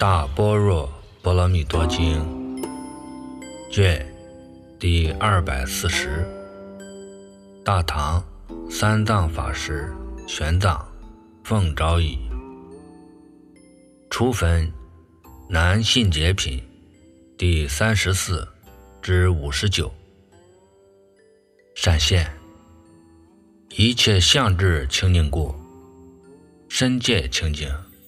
大般若波罗蜜多经卷第240，大唐三藏法师玄奘奉诏译，初分南信解品第34至59。闪现一切相智清净故，身界清净；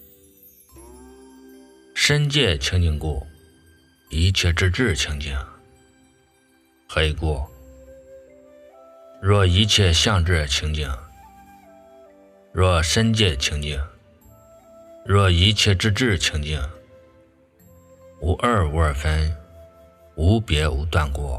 身界清净故，一切之智清净。何以故？若一切相智清净，若身界清净，若一切之智清净，无二无二分，无别无断过。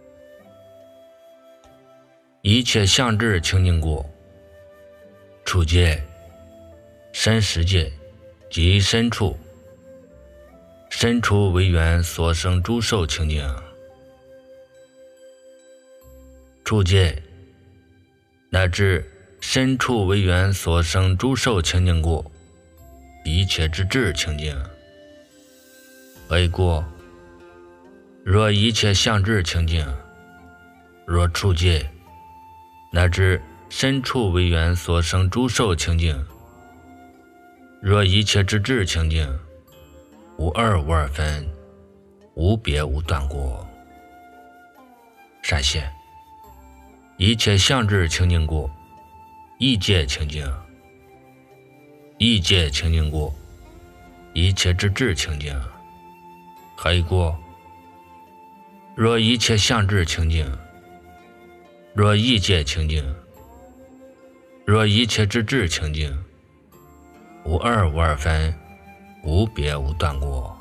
一切相智清净故，处界、身实界及身处，身处为缘所生诸受清净。处界乃至身处为缘所生诸受清净故，一切之智清净。何以故？若一切相智清净，若处界乃至身处为缘所生诸受清净，若一切之智清净，无二无二分，无别无断过。闪现一切相智清净故，意界清净；意界清净故，一切之智清净。何以故？若一切相智清净，若意界清净，若一切之智清净，无二无二分，无别无断过。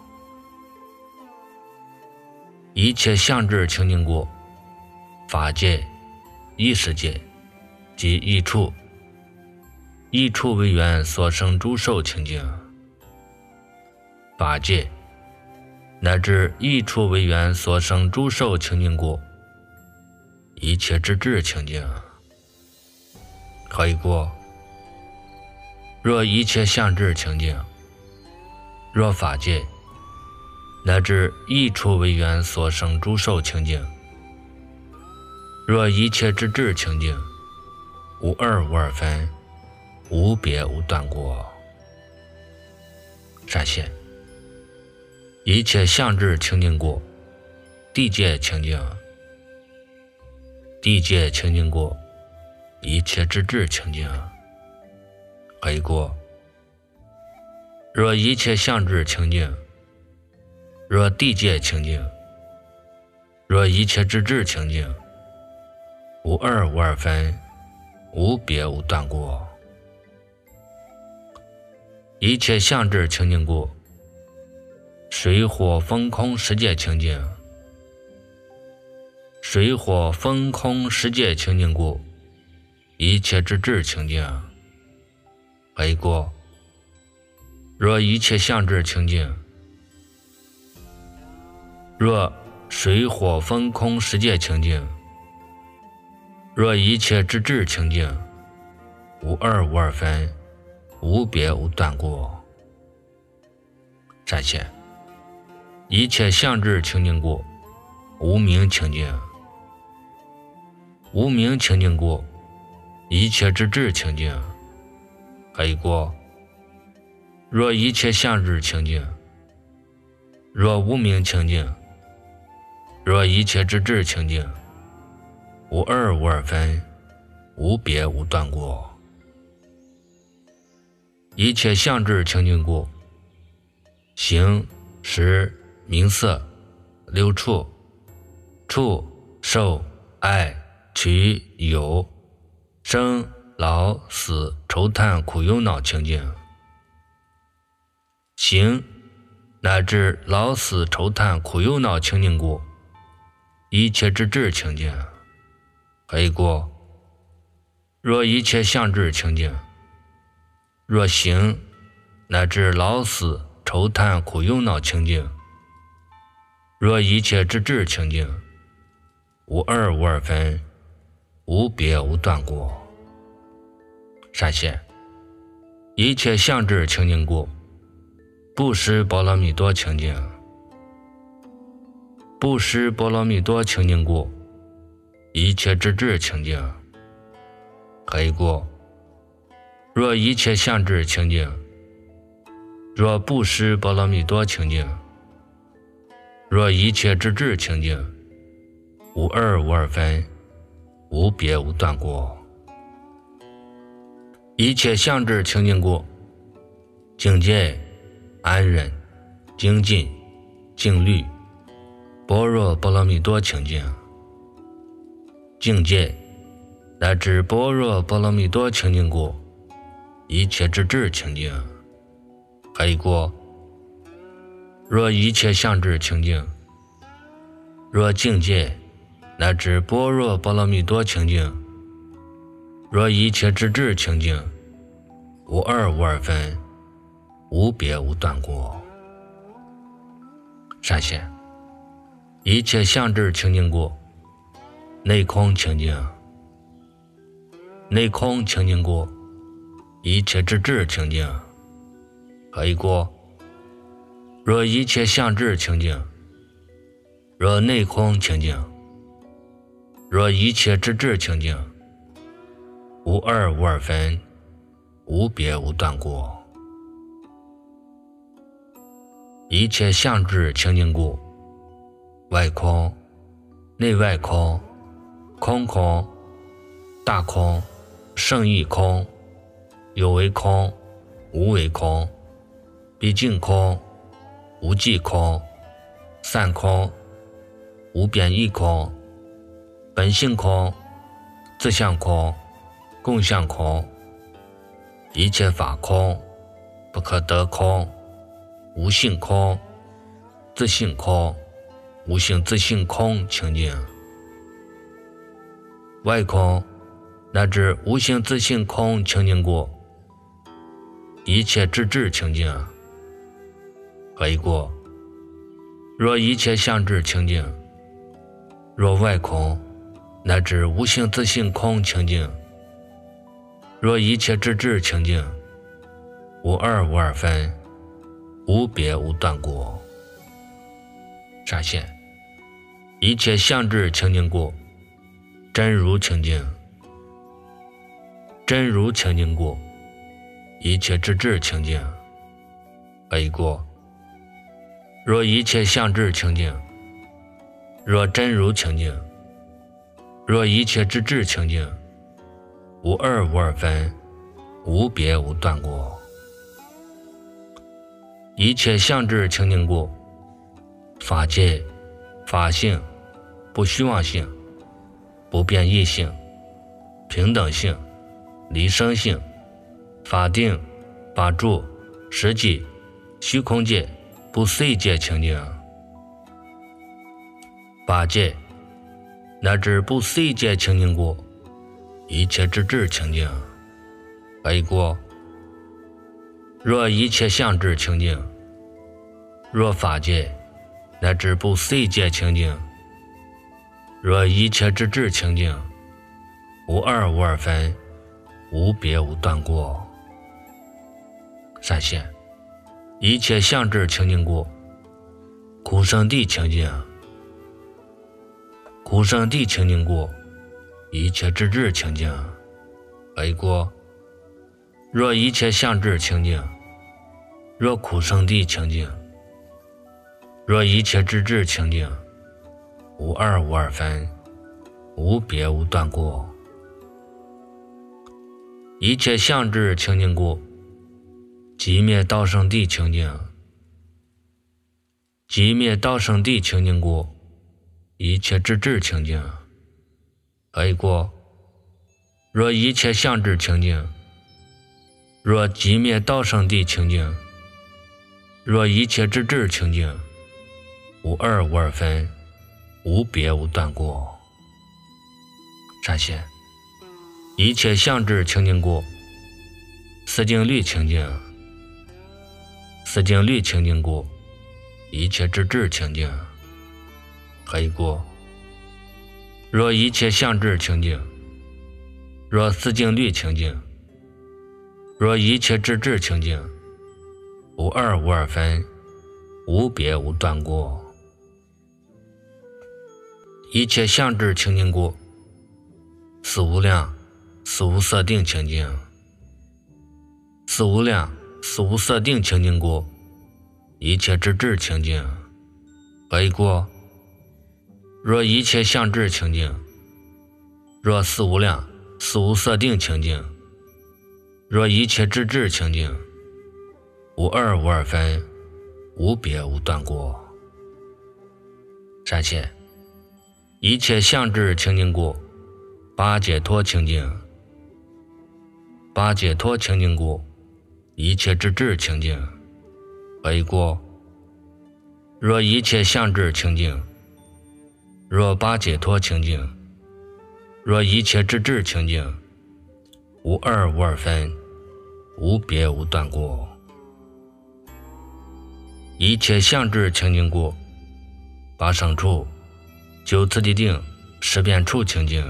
一切相智清净故，法界、意识界及意处，意处为缘所生诸受清净。法界乃至意处为缘所生诸受清净故，一切之智清净。何以故？若一切相智清净，若法界乃至意处为缘所生诸受清净，若一切之智清净，无二无二分，无别无断过。闪现一切相智清净故，地界清净；地界清净故，一切之智清净。何以故？若一切相智清净，若地界清净，若一切之智清净，无二无二分，无别无断过。一切相智清净故，水火风空十界清净；水火风空十界清净故，一切之智清净。何以故？若一切相智清净，若水火风空十界清净，若一切之智清净，无二无二分，无别无断过。闪现一切相智清净故，无明清净；无明清净故，一切之智清净。何以故？若一切相智清净，若无明清净，若一切之智清净，无二无二分，无别无断过。一切相智清净故，形、识、名色、六处、触、受、爱、取、有、生、老、死、愁叹苦忧恼清净。形乃至老死愁叹苦忧恼清净故，一切之智清净。何以故？若一切相智清净，若形乃至老死愁叹苦忧恼清净，若一切之智清净，无二无二分，无别无断过。闪现一切相智清净故， 不识波罗蜜多清净，不识波罗蜜多清净故，一切之智清净。还一过，若一切相智清净，若不识波罗蜜多清净，若一切之智清净，无二无二分，无别无断过。一切相智清净故，境界、安忍、精进、静虑、般若波罗蜜多清净。境界乃至般若波罗蜜多清净故，一切之智清净。还一过，若一切相智清净，若境界乃至般若波罗蜜多清净，若一切之智清净，无二无二分，无别无断过。善现，一切相智清净故，内空清净。内空清净故，一切之智清净。还一过，若一切相智清净，若内空清净，若一切之智清净，无二无二分，无别无断过。一切相智清净故，外空、内外空、空空、大空、胜义空、有为空、无为空、毕竟空、无际空、散空、无边异空、本性空、自相空、共相空、一切法空、不可得空、无性空、自性空、无性自性空清净。外空乃至无性自性空清净故，一切之智清净。还一过，若一切相智清净，若外空乃至无性自性空清净，若一切之智清净，无二无二分，无别无断过。善现，一切相智清净故，真如清净。真如清净故，一切之智清净。还一过，若一切相智清净，若真如清净，若一切之智清净，无二无二分，无别无断过。一切相智清净故，法界、法性、不虚妄性、不变异性、平等性、离生性、法定、法住、实际、虚空界、不碎界清净。法界乃至不碎界清净故，一切之智清净。还一过，若一切相智清净，若法界乃至不碎界清净，若一切之智清净，无二无二分，无别无断过。善现，一切相智清净故，苦生地清净。苦生地清净故，一切之智清净。还一过，若一切相智清净，若苦生地清净，若一切之智清净，无二无二分，无别无断过。一切相智清净故，寂灭道生地清净。寂灭道生地清净故，一切之智清净。还一过，若一切相智清净，若寂灭道生地清净，若一切之智清净，无二无二分，无别无断过。善现，一切相智清净故，思境律清净。思境律清净故，一切之智清净。还一过，若一切相智清净，若思境律清净，若一切之智清净， 无二无二分，无别无断过。一切相知清净故，是无量，是无色定清净。是无量，是无色定清净故，一切之智清净。何以故？若一切相知清净，若是无量，是无色定清净，若一切之智清净，无二无二分，无别无断过。善解。一切相知清净故，八解脱清净。八解脱清净故，一切之智清净。何以故？若一切相知清净，若八解脱清净，若一切之智清净，无二无二分，无别无断过。一切相知清净故，八胜处、九次第定、十遍处清净。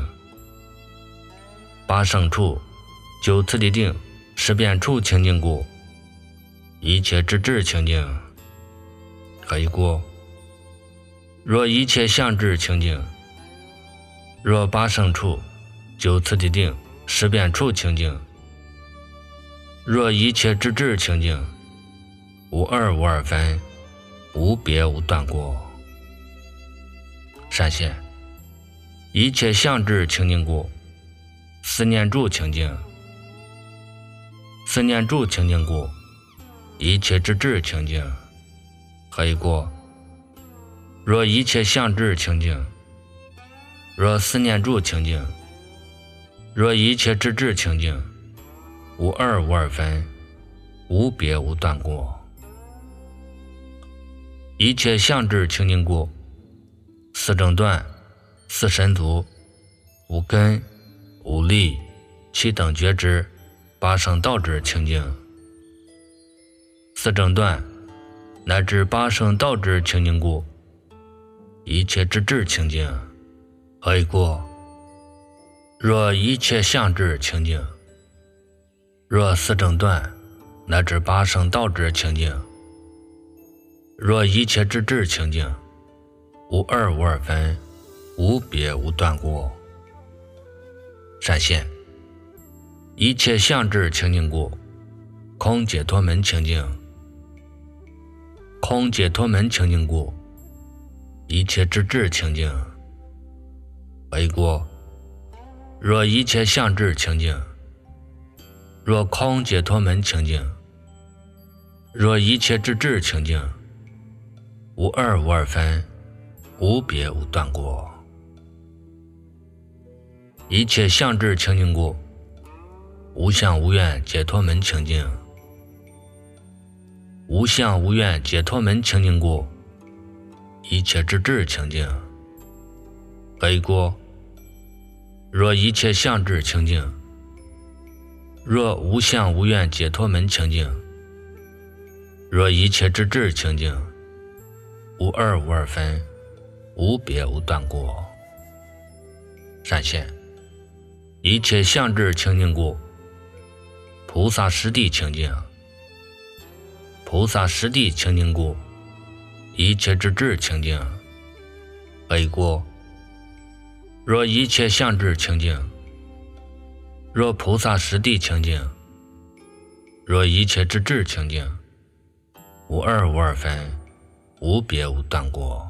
八胜处、九次第定、十遍处清净故，一切之智清净。何以故？若一切相知清净，若八胜处、九次第定、十遍处清净，若一切之智清净，无二无二分，无别无断过。善解。一切相知清净故，思念住清净。思念住清净故，一切之智清净。何以故？若一切相知清净，若思念住清净，若一切之智清净，无二无二分，无别无断过。一切相知清净故，四正断、四神足、五根、五力、七等觉知、八圣道知清净。四正断乃至八圣道知清净故，一切之智清净。何以故？若一切相知清净，若四正断乃至八圣道知清净，若一切之智清净，无二无二分，无别无断过。善现。一切相知清净故，空解脱门清净。空解脱门清净故，一切之智清净。何以故？若一切相知清净，若空解脱门清净，若一切之智清净，无二无二分，无别无断过。一切相知清净故，无相无愿解脱门清净。无相无愿解脱门清净故，一切之智清净。何以故？若一切相知清净，若无相无愿解脱门清净，若一切之智清净，无二无二分，无别无断过。善现。一切相知清净故，菩萨实地清净。菩萨实地清净故，一切之智清净。何以故？若一切相知清净，若菩萨实地清净，若一切之智清净，无二无二分，无别无断过。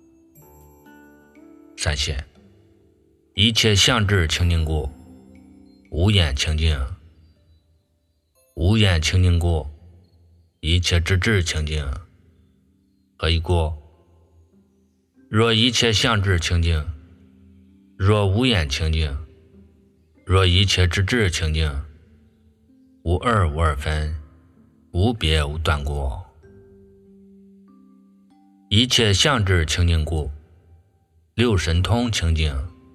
善现。一切相知清净故，无眼清净。无眼清净故，一切之智清净。何以故？若一切相知清净，若无眼清净，若一切之智清净，无二无二分，无别无断过。一切相知清净故，六神通清净。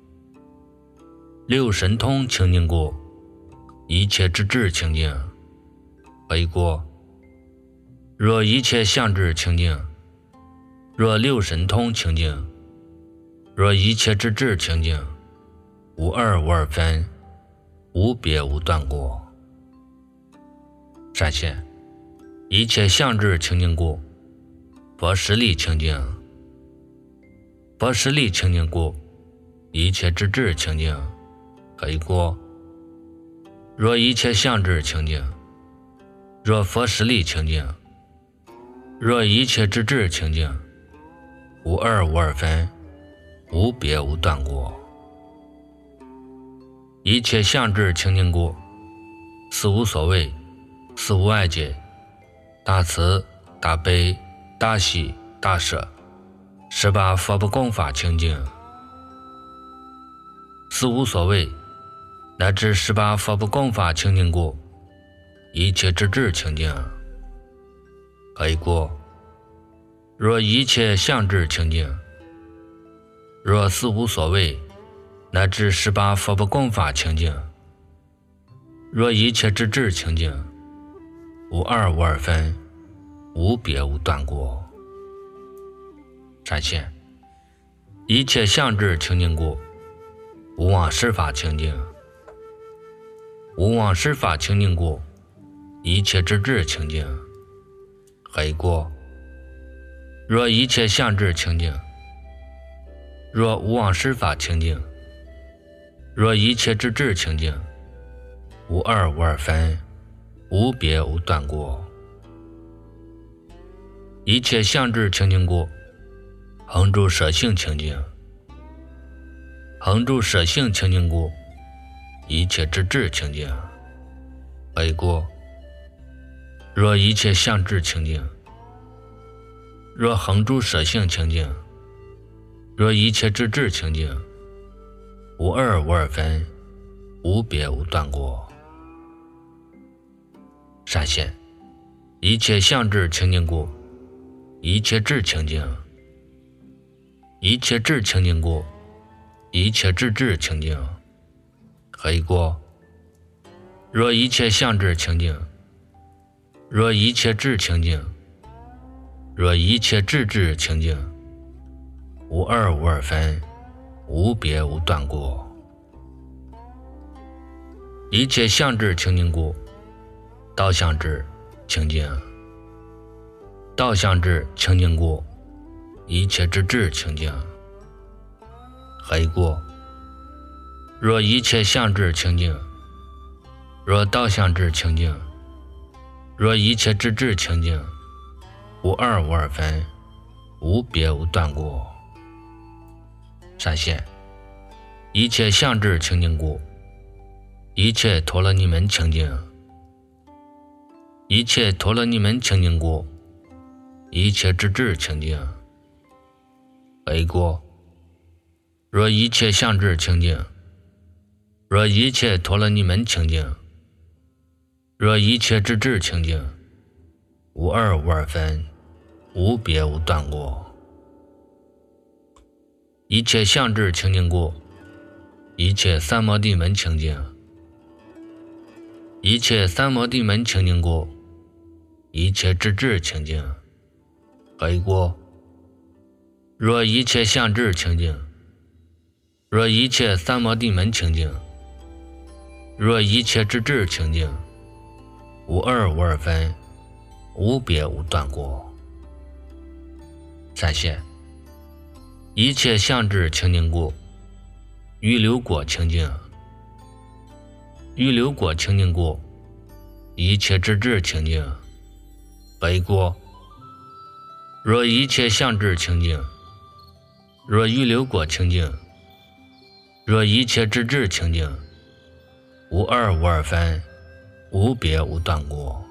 六神通清净故，一切之智清净。何以故？若一切相知清净，若六神通清净，若一切之智清净，无二无二分，无别无断过。善现。 一切相知清净故，佛实力清净。佛实力清净故，一切之智清净。可以过。若一切相知清净，若佛实力清净，若一切之智清净，无二无二分，无别无断过。一切相知清净故，四无所谓，四无碍解，大慈大悲大喜大舍，18佛不共法清净。四无所谓乃至18佛不共法清净故，一切之智清净。可以过。若一切相知清净，若四无所谓乃至18佛不共法清净，若一切之智清净，无二无二分，无别无断过。闪现一切相知清净故，无妄施法清净。无妄施法清净故，一切之智清净。可以过。若一切相知清净，若无妄施法清净，若一切之智清净，无二无二分，无别无断过。一切相知清净故，恒住舍性清净。恒住舍性清净故，一切之智清净。可以过。若一切相知清净，若恒住舍性清净，若一切之智清净，无二无二分，无别无断过。闪现一切相知清净故，一切智清净。一切智清净故，一切之智清净。可以过。若一切相知清净，若一切智清净，若一切智智清净，无二无二分，无别无断过。一切相知清净故，道相知清净。道相知清净故，一切之智清净。可以过。若一切相知清净，若道相知清净，若一切之智清净，无二无二分，无别无断过。闪现一切相知清净故，一切陀罗尼门清净。一切陀罗尼门清净故，一切之智清净。可以过。若一切相知清净，若一切陀罗尼门清净，若一切之智清净，无二无二分，无别无断过。一切相知清净故，一切三摩地门清净。一切三摩地门清净故，一切之智清净。可以过。若一切相知清净，若一切三摩地门清净，若一切之智清净，无二无二分，无别无断过。闪现一切相知清净故，预流果清净。预流果清净故，一切之智清净。可以过。若一切相知清净，若预流果清净，若一切之智清净，无二无二分，无别无断过。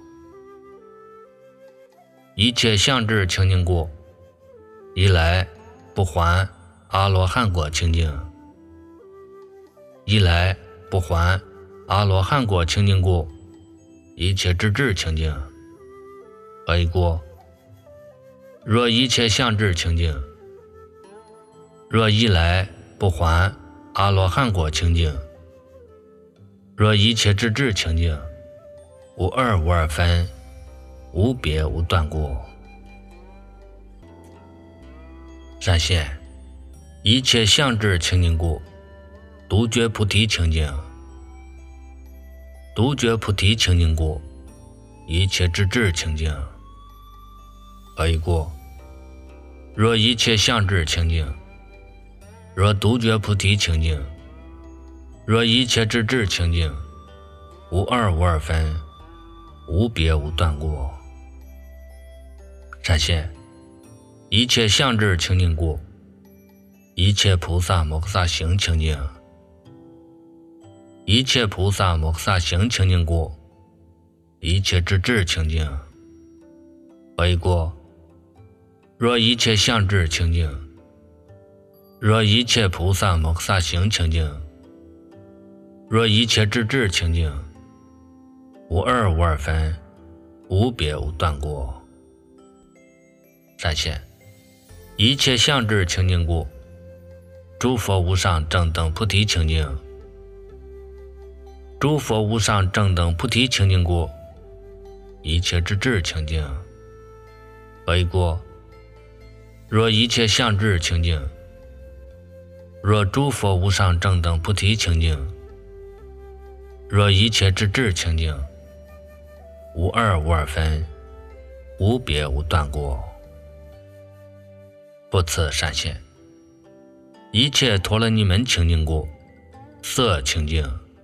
一切相知清净故，一来不还阿罗汉果清净。一来不还阿罗汉果清净故，一切之智清净。可以过。若一切相知清净，若一来不还阿罗汉果清净，若一切之智清净，无二无二分，无别无断过。闪现一切相知清净故，独觉菩提清净。独觉菩提清净故，一切之智清净。 可以过。若一切相知清净，若独觉菩提清净，若一切之智清净，无二无二分，无别无断过。善现，一切相知清净过，一切菩萨摩诃萨行清净，一切菩萨摩诃萨行清净过，一切之智清净，可以过。若一切相知清净，若一切菩萨摩诃萨行清净，若一切之智清净，无二无二分，无别无断过。善现，一切相知清净故，诸佛无上正等菩提清净，诸佛无上正等菩提清净故，一切之智清净，可以过。若一切相知清净，若诸佛无上正等菩提清净，若一切之智清净，无二无二分，无别无断过。不此善现，一切陀罗尼门清净故，色清净，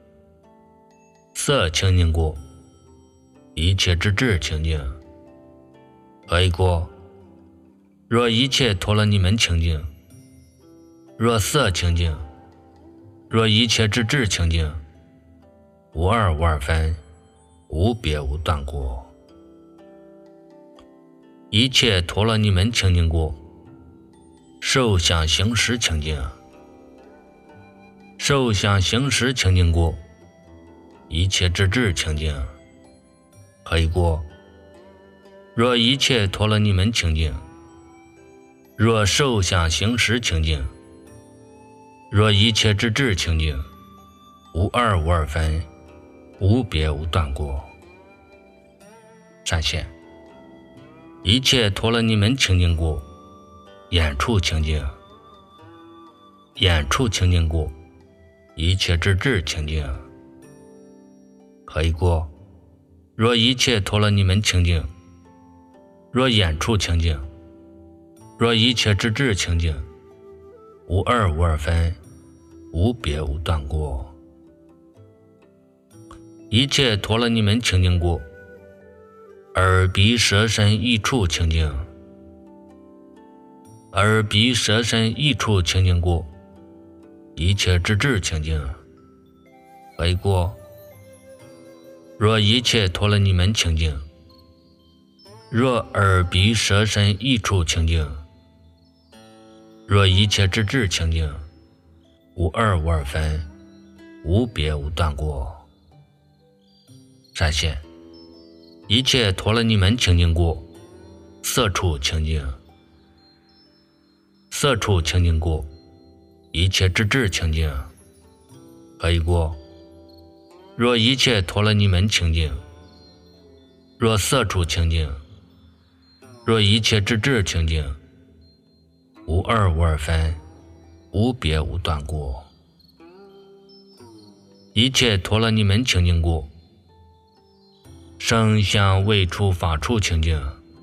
色清净故，一切之智清净，可以过。若一切陀罗尼门清净，若色清净，若一切之智清净，无二无二分，无别无断过。一切陀罗尼门清净故，受想行识清净，受想行识清净故，一切之智清净，可以过。若一切陀罗尼门清净，若受想行识清净，若一切之智清净，无二无二分，无别无断过。善现，一切陀罗尼门清净故，眼处清净，眼处清净故，一切之智清净，可以过。若一切陀罗尼门清净，若眼处清净，若一切之智清净，无二无二分，无别无断过。一切陀罗尼门清净故，耳鼻舌身意处清净，耳鼻舌身意处清净故，一切之智清净，可以过。若一切陀罗尼门清净，若耳鼻舌身意处清净，若一切之智清净，无二无二分，无别无断过。善现，一切陀罗尼门清净故，色处清净，色处清净故，一切之智清净，可以过。若一切陀罗尼门清净，若色处清净，若一切之智清净，无二无二分，无别无断过。一切陀罗尼门清净故，声香味触法处清净，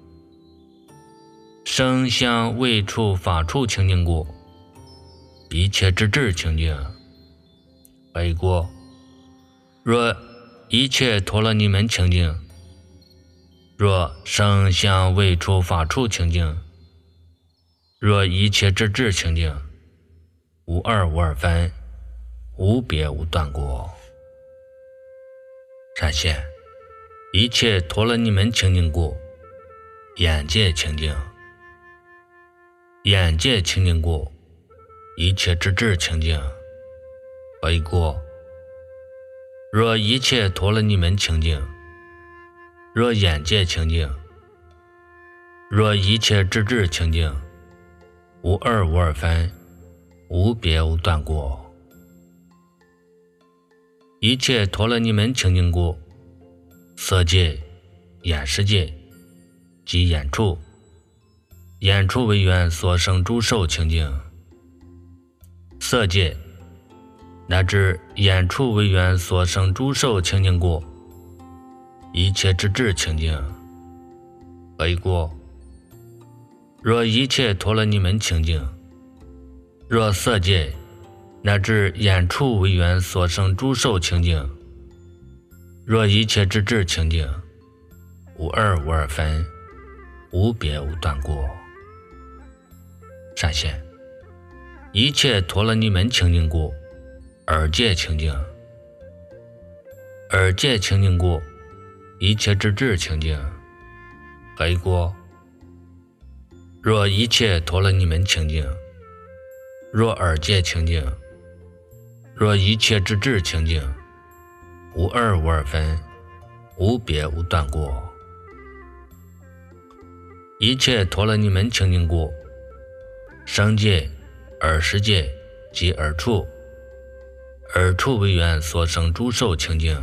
声香味触法处清净故，一切之智清净，可以过。若一切陀罗尼门清净，若声香味触法处清净，若一切之智清净，无二无二分，无别无断过。善现，一切陀罗尼门清净故，眼界清净，眼界清净故，一切之智清净，可以过。若一切陀罗尼门清净，若眼界清净，若一切之智清净，无二无二分，无别无断过。一切陀罗尼门清净故，色界、眼识界及眼处，眼处为缘所生诸受清净，色界乃至眼处为缘所生诸受清净故，一切之智清净，可以过。 若一切陀罗尼门清净，若色界乃至眼处为缘所生诸受清净，若一切之智清净，无二无二分，无别无断过。善现一切陀罗尼门清净故，耳界清净，耳界清净故，一切之智清净。何过？若一切陀罗尼门清净，若耳界清净，若一切之智清净，无二无二分，无别无断过。一切陀罗尼门清净故，声界、耳识界及耳处，耳处为缘所生诸受清净，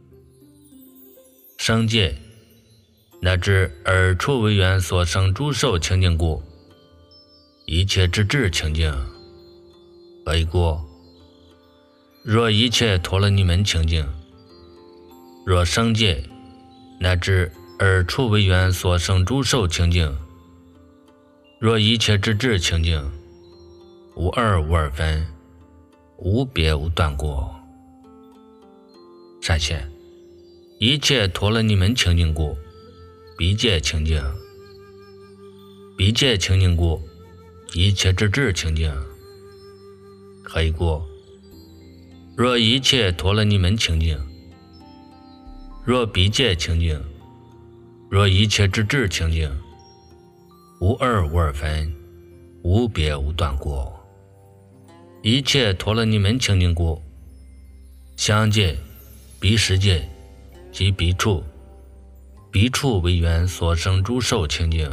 声界乃至耳处为缘所生诸受清净故，一切之智清净。何过？若一切陀罗尼门清净，若声界乃至耳处为缘所生诸受清净，若一切之智清净，无二无二分，无别无断过。善现一切陀罗尼门清净故，鼻界清净，鼻界清净故，一切之智清净。何过？若一切陀罗尼门清净，若鼻界清净，若一切之智清净，无二无二分，无别无断过。一切陀罗尼门清净故，香界、鼻识界及鼻处，鼻处为缘所生诸受清净，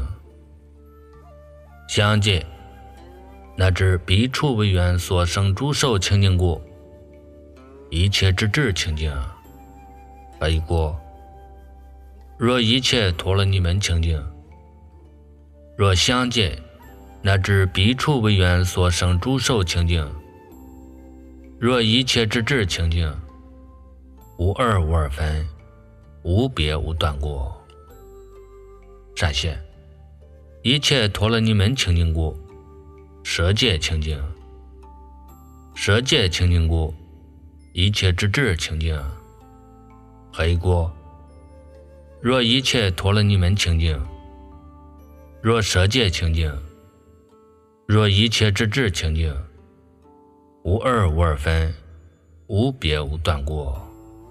香界乃至鼻处为缘所生诸受清净故，一切之智清净。何过？若一切陀罗尼门清净，若香界乃至鼻处为缘所生诸受清净，若一切之智清净，无二无二分，无别无断过。善现一切陀罗尼门清净故，舌界清净，舌界清净故，一切之智清净。何过？若一切陀罗尼门清净，若舌界清净，若一切之智清净，无二无二分，无别无断过。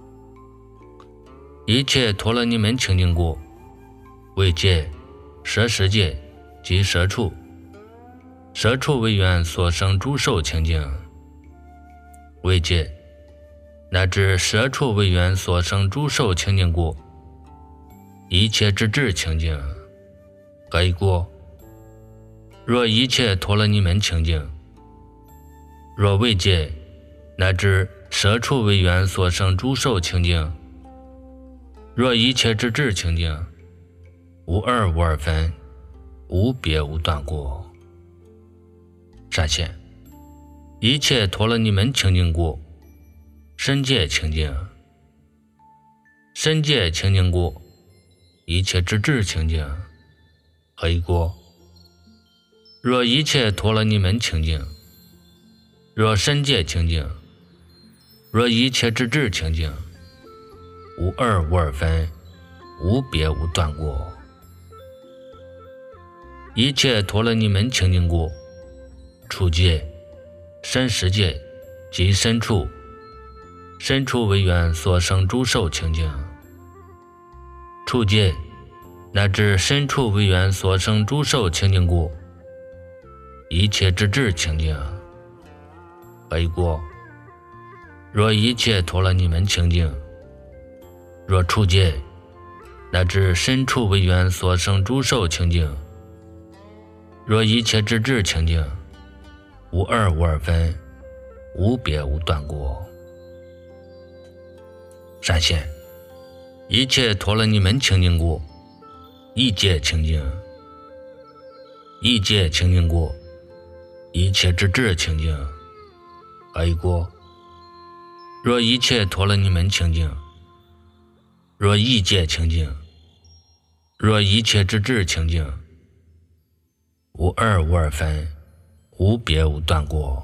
一切陀罗尼门清净故，味界、舌识界及舌处，舌处为缘所生诸受清净，味界乃至舌处为缘所生诸受清净故，一切之智清净。何过？若一切陀罗尼门清净，若味界乃至舌处为缘所生诸受清净，若一切之智清净，无二无二分，无别无断过。善现一切陀罗尼门清净故，身界清净，身界清净故，一切之智清净。何过？若一切陀罗尼门清净，若身界清净，若一切之智清净，无二无二分，无别无断过。一切陀罗尼门清净故，触界、身识界及身处，身处为缘所生诸受清净，触界乃至身处为缘所生诸受清净故，一切之智清净。何过？若一切陀罗尼门清净，若触界乃至身处为缘所生诸受清净，若一切之智清净，无二无二分，无别无断过。善现一切陀罗尼门清净故，意界清净，意界清净故，一切之智清净。何过？若一切陀罗尼门清净，若意界清净，若一切之智清净， 无二无二分，无别无断过。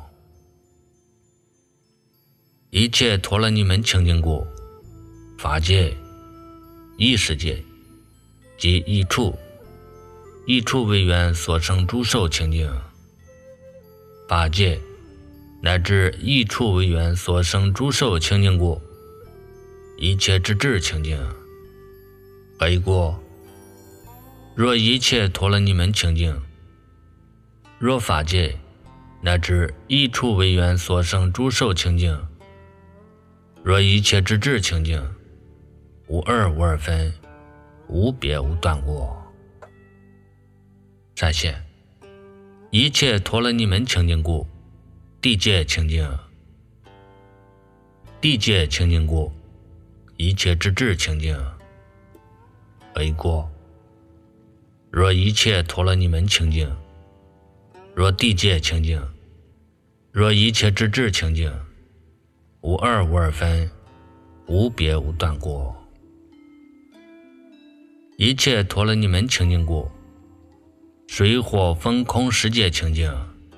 一切陀罗尼门清净故，法界、异世界及异处为缘所生诸受清净，法界乃至异处为缘所生诸受清净故，一切之智清净。何以故？若一切陀罗尼门清净，若法界乃至异处为缘所生诸受清净，若一切之智清净，无二无二分，无别无断过。善现，一切陀罗尼门清净故，地界清净。地界清净故，一切之智清净。何以故？若一切陀罗尼门清净，若地界清净，若一切之智清净，无二无二分，无别无断过。一切陀罗尼门清净故，水火风空十界清净。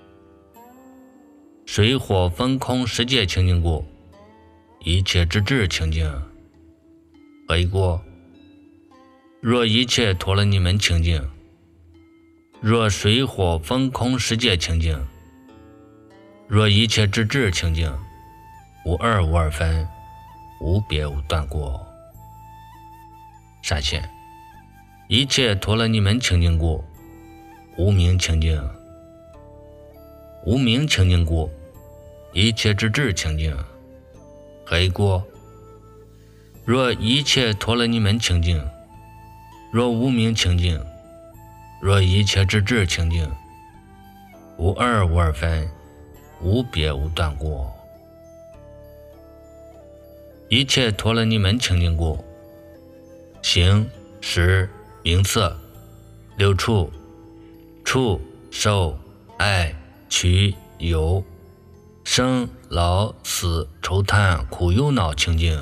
水火风空十界清净故，一切之智清净。何以故？若一切陀罗尼门清净，若水火风空十界清净，若一切之智清净，无二无二分，无别无断过。善现，一切陀罗尼门清净故，无明清净。无明清净故，一切之智清净。何以故？若一切陀罗尼门清净，若无明清净，若一切之智清净，无二无二分，无别无断过。一切陀罗尼门清净故，形、识、名色、六处、触、受、爱、取、有、生、老、死、愁贪、苦忧恼清净。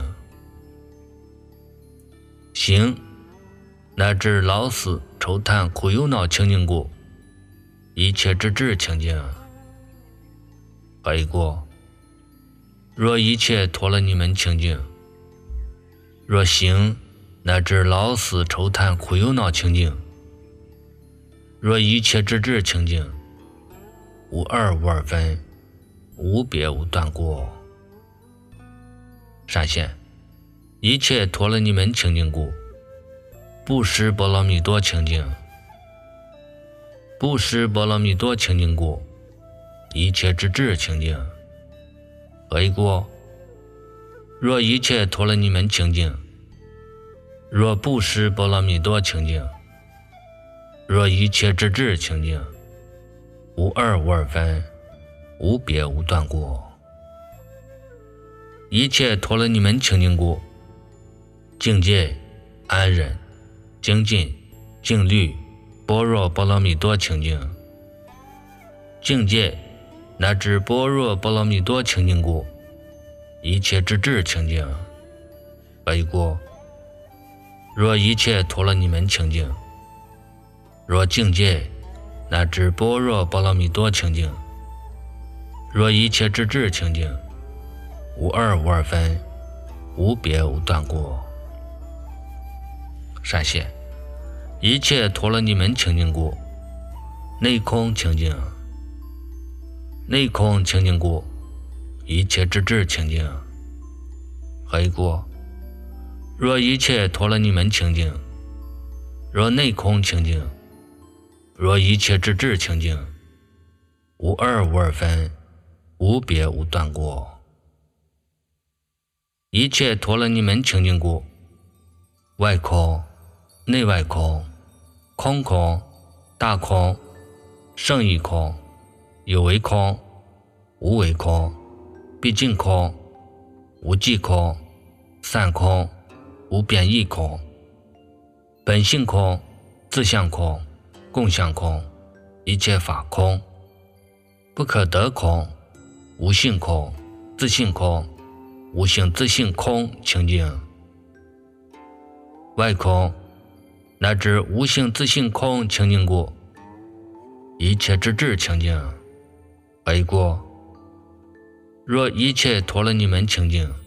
形乃至老死愁贪苦忧恼清净故，一切之智清净。何以故？若一切陀罗尼门清净，若形乃至老死愁贪苦忧恼清净，若一切之智清净，无二无二分，无别无断过。善现，一切陀罗尼门清净故，布施波罗蜜多清净。布施波罗蜜多清净故，一切之智清净。何以故？若一切陀罗尼门清净，若布施波罗蜜多清净，若一切之智清净，无二无二分，无别无断过。一切陀罗尼门清净故，境界、安忍、精进、净律、般若波罗蜜多清净。境界乃至般若波罗蜜多清净故，一切之智清净。何以故？若一切陀罗尼门清净，若境界乃至般若波罗蜜多清净，若一切之智清净，无二无二分，无别无断过。善现，一切陀罗尼门清净故，内空清净。内空清净故，一切之智清净。何以故？若一切陀罗尼门清净，若内空清净，若一切之智清净，无二无二分，无别无断过。一切陀罗尼门清净故，外空、内外空、空空、大空、胜义空、有为空、无为空、毕竟空、无际空、散空、无变异空、本性空、自相空、共相空、一切法空、不可得空、无性空、自性空、无性自性空清净。外空乃至无性自性空清净故， 一切之智清净。A过，若一切脱了你们清净，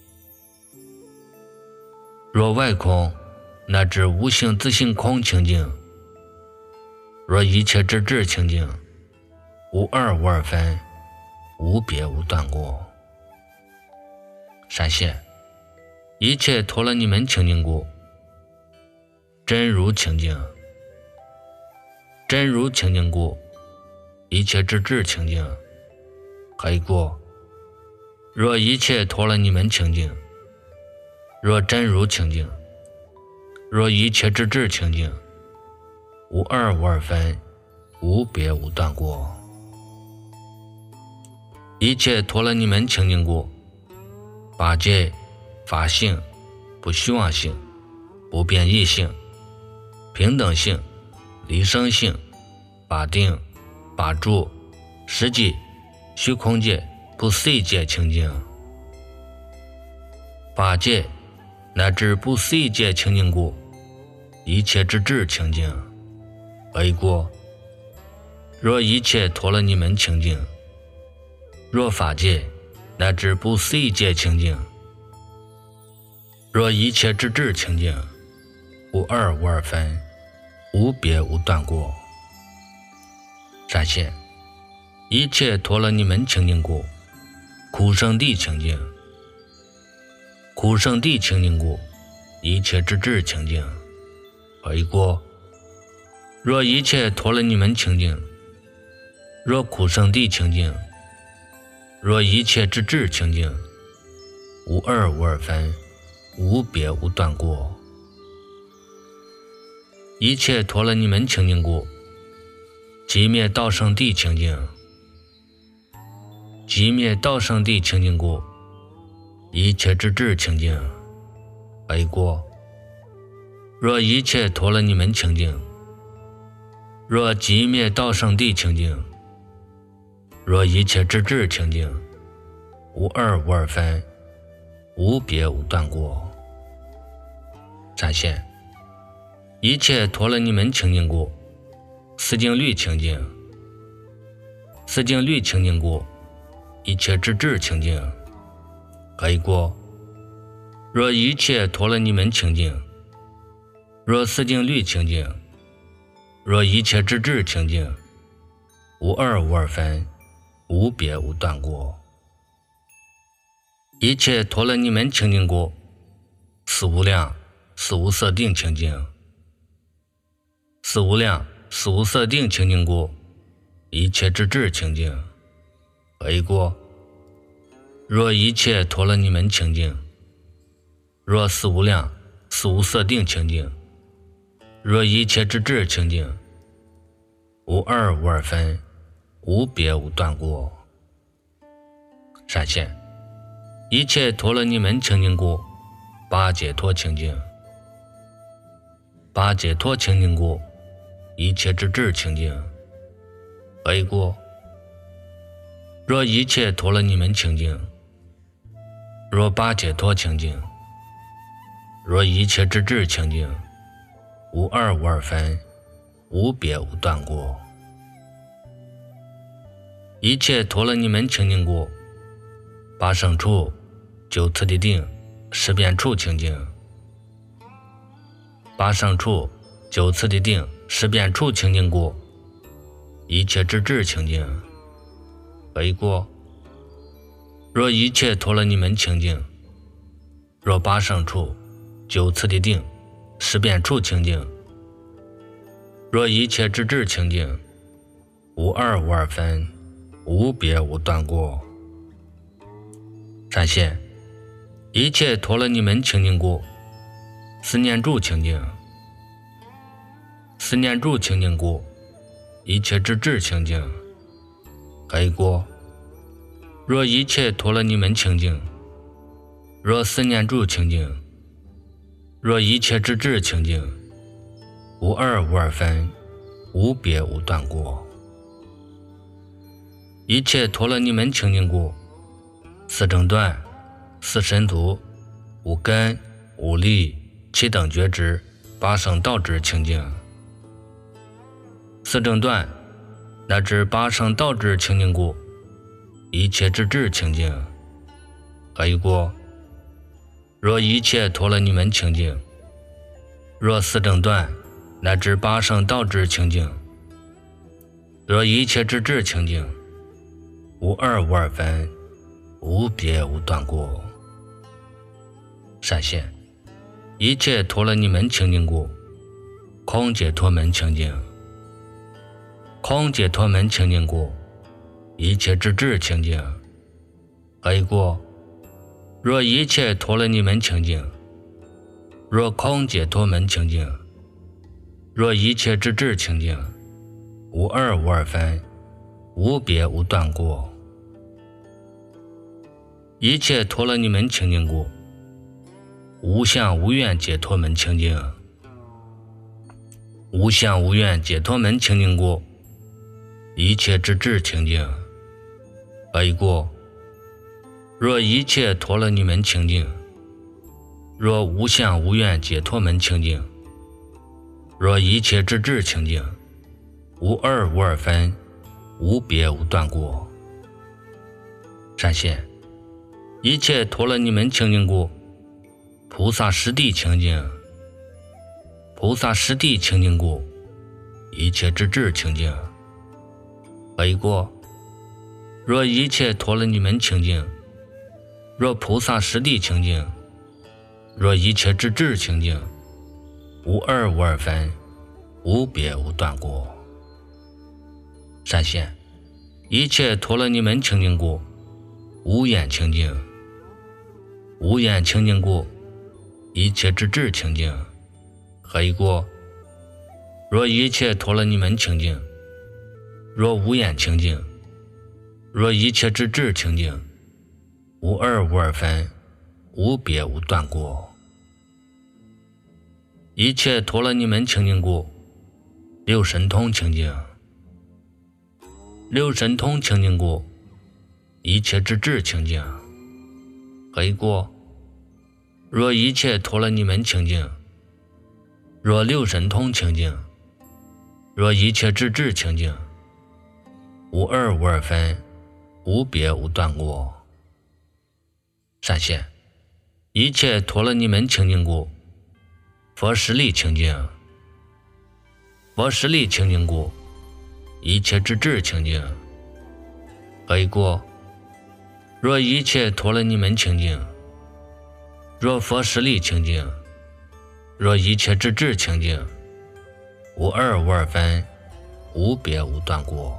若外空乃至无性自性空清净，若一切之智清净，无二无二分，无别无断过。闪现，一切脱了你们清净故，真如清净。真如清净故，一切之智清净。黑过，若一切脱了你们清净，若真如清净，若一切之智清净，无二无二分，无别无断过。一切脱了你们清净故，八戒、法性、不虚妄性、不变异性、平等性、离生性、法定、法住、实际、虚空界、不思议界清净。法界乃至不思议界清净故，一切之智清净。A过，若一切脱了你们清净，若法界乃至不思议界清净，若一切之智清净，无二无二分，无别无断过。闪现，一切脱了你们清净故，苦圣地清净。苦圣地清净故，一切之智清净。A过，若一切脱了你们清净，若苦圣地清净，若一切之智清净，无二无二分，无别无断过。一切脱了你们清净故，寂灭道圣地清净。寂灭道圣地清净故，一切之智清净。A过，若一切脱了你们清净，若寂灭道圣地清净，若一切之智清净，无二无二分，无别无断过。闪现，一切脱了你们清净故，四净律清净。四净律清净故，一切之智清净。A过，若一切脱了你们清净，若四净律清净，若一切之智清净，无二无二分，无别无断过。一切脱了你们清净故，四无量、四无色定清净。四无量、四无色定清净故，一切之智清净。A过，若一切脱了你们清净，若四无量、四无色定清净，若一切之智清净，无二无二分，无别无断过。闪现，一切脱了你们清净故，八解脱清净。八解脱清净故，一切之智清净。A过，若一切脱了你们清净，若八解脱清净，若一切之智清净，无二无二分，无别无断过。一切脱了你们清净故，八圣处、九次第定、十遍处清净。八圣处、九次第定、十遍处清净故，一切之智清净。A过，若一切脱了你们清净，若八圣处、九次第定、十遍处清净，若一切之智清净，无二无二分，无别无断过。闪现，一切脱了你们清净故，思念住清净。思念住清净故，一切之智清净。A过，若一切脱了你们清净，若思念住清净，若一切之智清净，无二无二分，无别无断过。一切脱了你们清净故，四正断、四神足、五根、五力、七等觉知、八圣道知清净。四正断、 乃至八圣道之清净故，一切之智清净。何以故？若一切陀罗尼门清净，若四正断乃至八圣道之清净，若一切之智清净，无二无二分，无别无断过。善现一切陀罗尼门清净故，空解脱门清净。空解脱门清净故，一切之智清净。何以故？若一切陀罗尼门清净，若空解脱门清净，若一切之智清净，无二无二分，无别无断过。一切陀罗尼门清净故，无相无愿解脱门清净。无相无愿解脱门清净故，一切之智清净。何以故？若一切陀罗尼门清净，若无相无愿解脱门清净，若一切之智清净，无二无二分，无别无断过。善现一切陀罗尼门清净故，菩萨实地清净。菩萨实地清净故，一切之智清净。何以故？若一切陀罗尼门清净，若菩萨实地清净，若一切之智清净，无二无二分，无别无断过。善现一切陀罗尼门清净故，无眼清净。无眼清净故，一切之智清净。何以故？若一切陀罗尼门清净，若无眼清净，若一切之智清净，无二无二分，无别无断过。一切陀罗尼门清净故，六神通清净。六神通清净故，一切之智清净。何以故？若一切陀罗尼门清净，若六神通清净，若一切之智清净，无二无二分，无别无断过。善现一切陀罗尼门清净故，佛实力清净。佛实力清净故，一切之智清净。何以故？若一切陀罗尼门清净，若佛实力清净，若一切之智清净，无二无二分，无别无断过。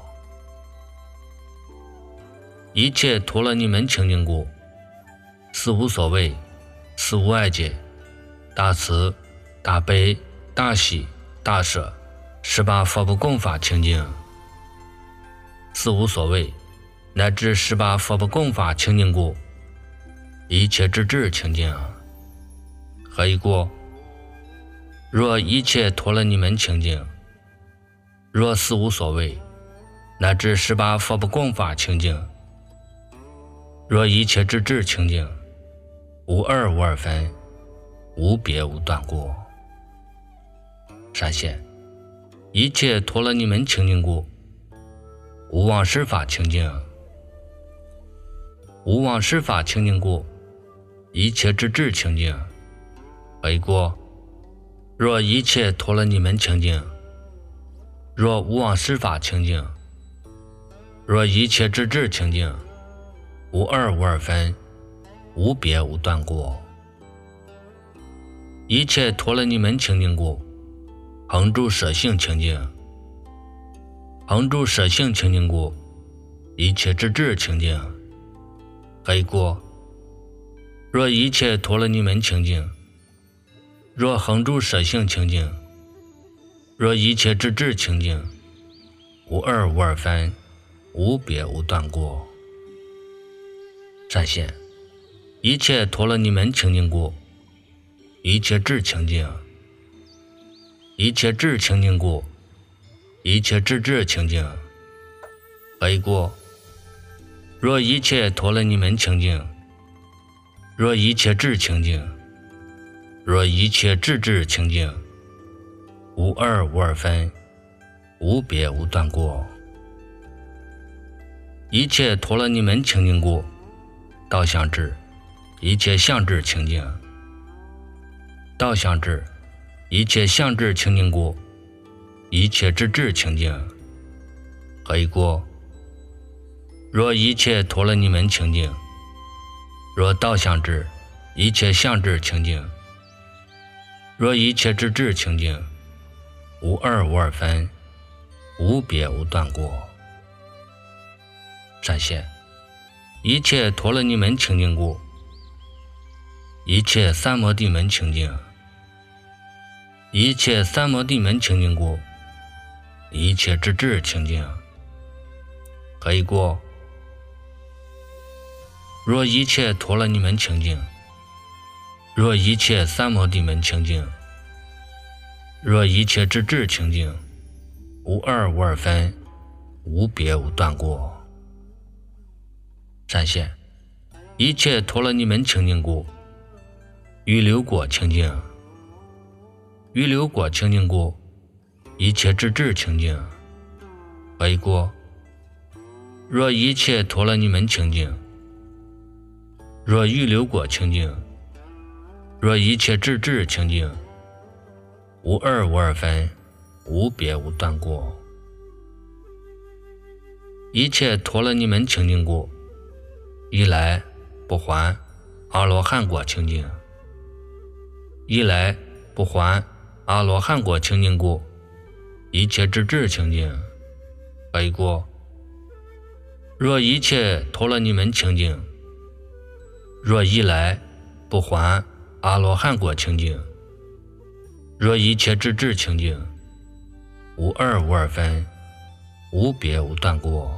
一切陀罗尼门清净故，四无所谓，四无碍解，大慈大悲大喜大舍18佛不共法清净。四无所谓乃至18佛不共法清净故，一切之智清净。何以故？若一切陀罗尼门清净，若四无所谓乃至18佛不共法清净，若一切之智清净，无二无二分，无别无断过。善现一切陀罗尼门清净故，无妄施法清净。无妄施法清净故，一切之智清净。何以故？若一切陀罗尼门清净，若无妄施法清净，若一切之智清净，无二无二分，无别无断过。一切陀罗尼门清净故，恒住舍性清净。恒住舍性清净故，一切之智清净。何以故？若一切陀罗尼门清净，若恒住舍性清净，若一切之智清净，无二无二分，无别无断过。善现一切陀罗尼门清净故，一切智清净。一切智清净故，一切智智清净。何以故？若一切陀罗尼门清净，若一切智清净，若一切智智清净，无二无二分，无别无断过。 一切陀罗尼门清净故，道相智，一切相智清净。道相智，一切相智清净故，一切之智清净。何以故？若一切陀罗尼门清净，若道相智，一切相智清净，若一切之智清净，无二无二分，无别无断过。善现，一切陀罗尼门清净故，一切三摩地门清净。一切三摩地门清净故，一切之智清净。何以故？若一切陀罗尼门清净，若一切三摩地门清净，若一切之智清净，无二无二分，无别无断过。善现，一切陀罗尼门清净故，预流果清净。预流果清净故，一切之智清净。何以故？若一切陀罗尼门清净，若预流果清净，若一切之智清净，无二无二分，无别无断过。一切陀罗尼门清净故，一来不还阿罗汉果清净。一来不还阿罗汉果清净故，一切之智清净。何以故？若一切陀罗尼门清净，若一来不还阿罗汉果清净，若一切之智清净，无二无二分，无别无断过。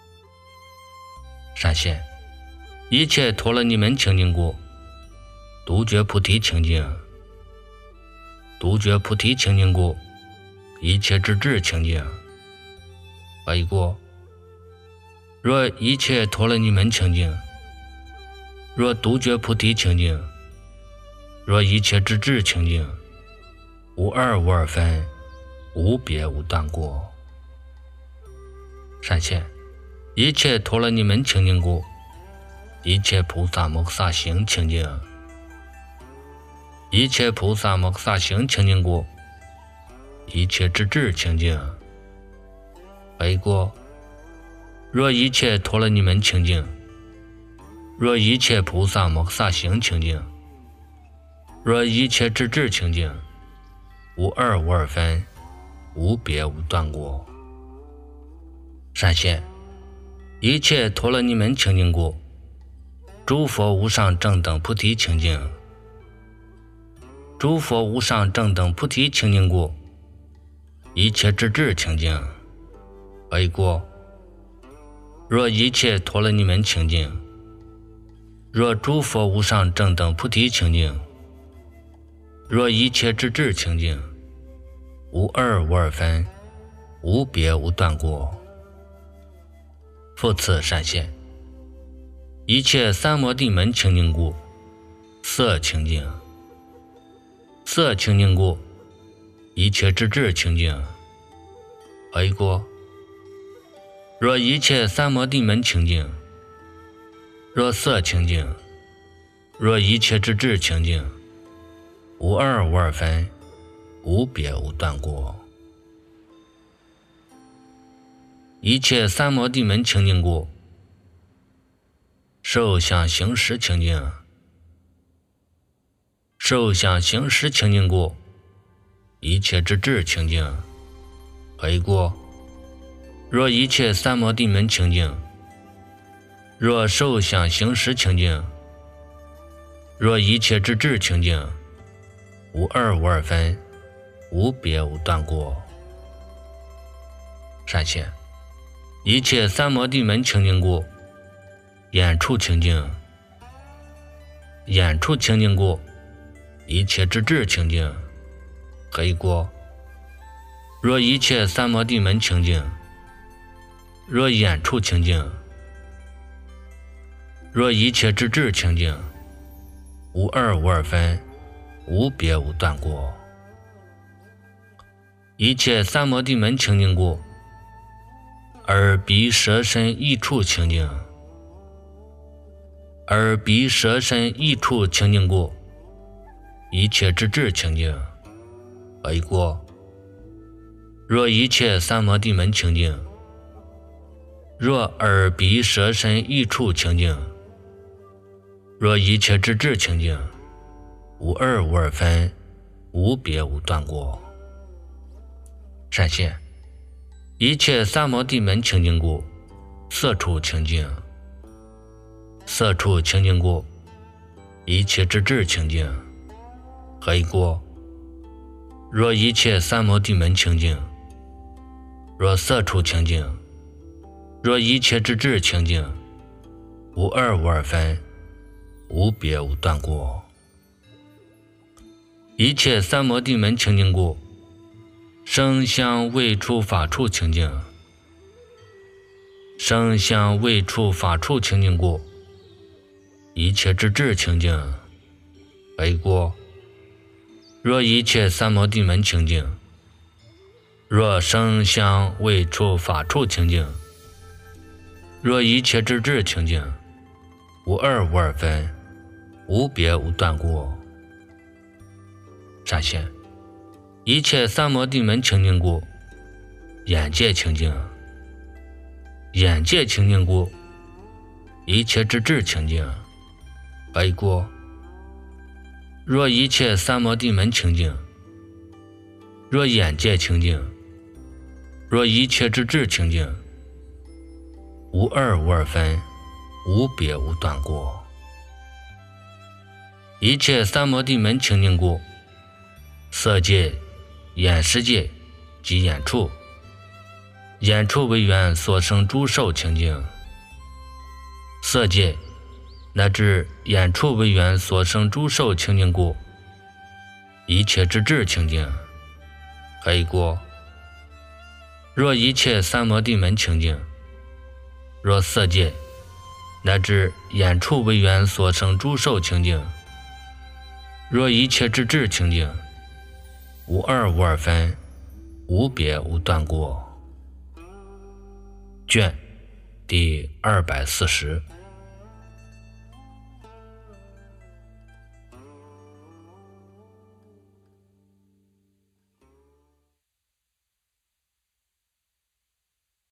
善现，一切陀罗尼门清净故，独觉菩提清净。独觉菩提清净故，一切之智清净。何以故？若一切陀罗尼门清净，若独觉菩提清净，若一切之智清净，无二无二分，无别无断过。善现，一切陀罗尼门清净故，一切菩萨摩诃萨行清净。一切菩萨摩诃萨行清净故，一切之智清净。何以故？若一切陀罗尼门清净，若一切菩萨摩诃萨行清净，若一切之智清净，无二无二分，无别无断过。善现，一切陀罗尼门清净故，诸佛无上正等菩提清净。诸佛无上正等菩提清净故，一切之智清净。何以故？若一切陀罗尼门清净，若诸佛无上正等菩提清净，若一切之智清净，无二无二分，无别无断过。复次善现，一切三摩地门清净故，色清净。色清净故，一切之智清净。何以故？若一切三摩地门清净，若色清净，若一切之智清净，无二无二分，无别无断过。一切三摩地门清净故，受想行识清净。受想行识清净故，一切之智清净。何以故？若一切三摩地门清净，若受想行识清净，若一切之智清净，无二无二分，无别无断过。善现，一切三摩地门清净故，眼处清净。眼处清净故，一切之智清净。何以故？若一切三摩地门清净，若眼处清净，若一切之智清净，无二无二分，无别无断过。一切三摩地门清净故， 耳鼻舌身意处清净，耳鼻舌身意处清净故，一切之智清净。何以故？若一切三摩地门清净，若耳鼻舌身意处清净，若一切之智清净，无二无二分，无别无断过。善现一切三摩地门清净故，色处清净，色处清净故，一切之智清净。何以故？若一切三摩地门清净，若色处清净，若一切之智清净，无二无二分，无别无断过。一切三摩地门清净故，声香味触法处清净，声香味触法处清净故，一切之智清净。何以故？若一切三摩地门清净，若声香味触法处清净，若一切之智清净，无二无二分，无别无断过。善现一切三摩地门清净故，眼界清净，眼界清净故，一切之智清净。何以故？若一切三摩地门清净，若眼界清净，若一切之智清净，无二无二分，无别无断过。一切三摩地门清净故，色界、眼识界及眼处，眼处为缘所生诸受清净，色界乃至眼处为缘所生诸受清净故，一切之智清净。何以故？若一切三摩地门清净，若色界乃至眼处为缘所生诸受清净，若一切之智清净，无二无二分，无别无断过。卷第240。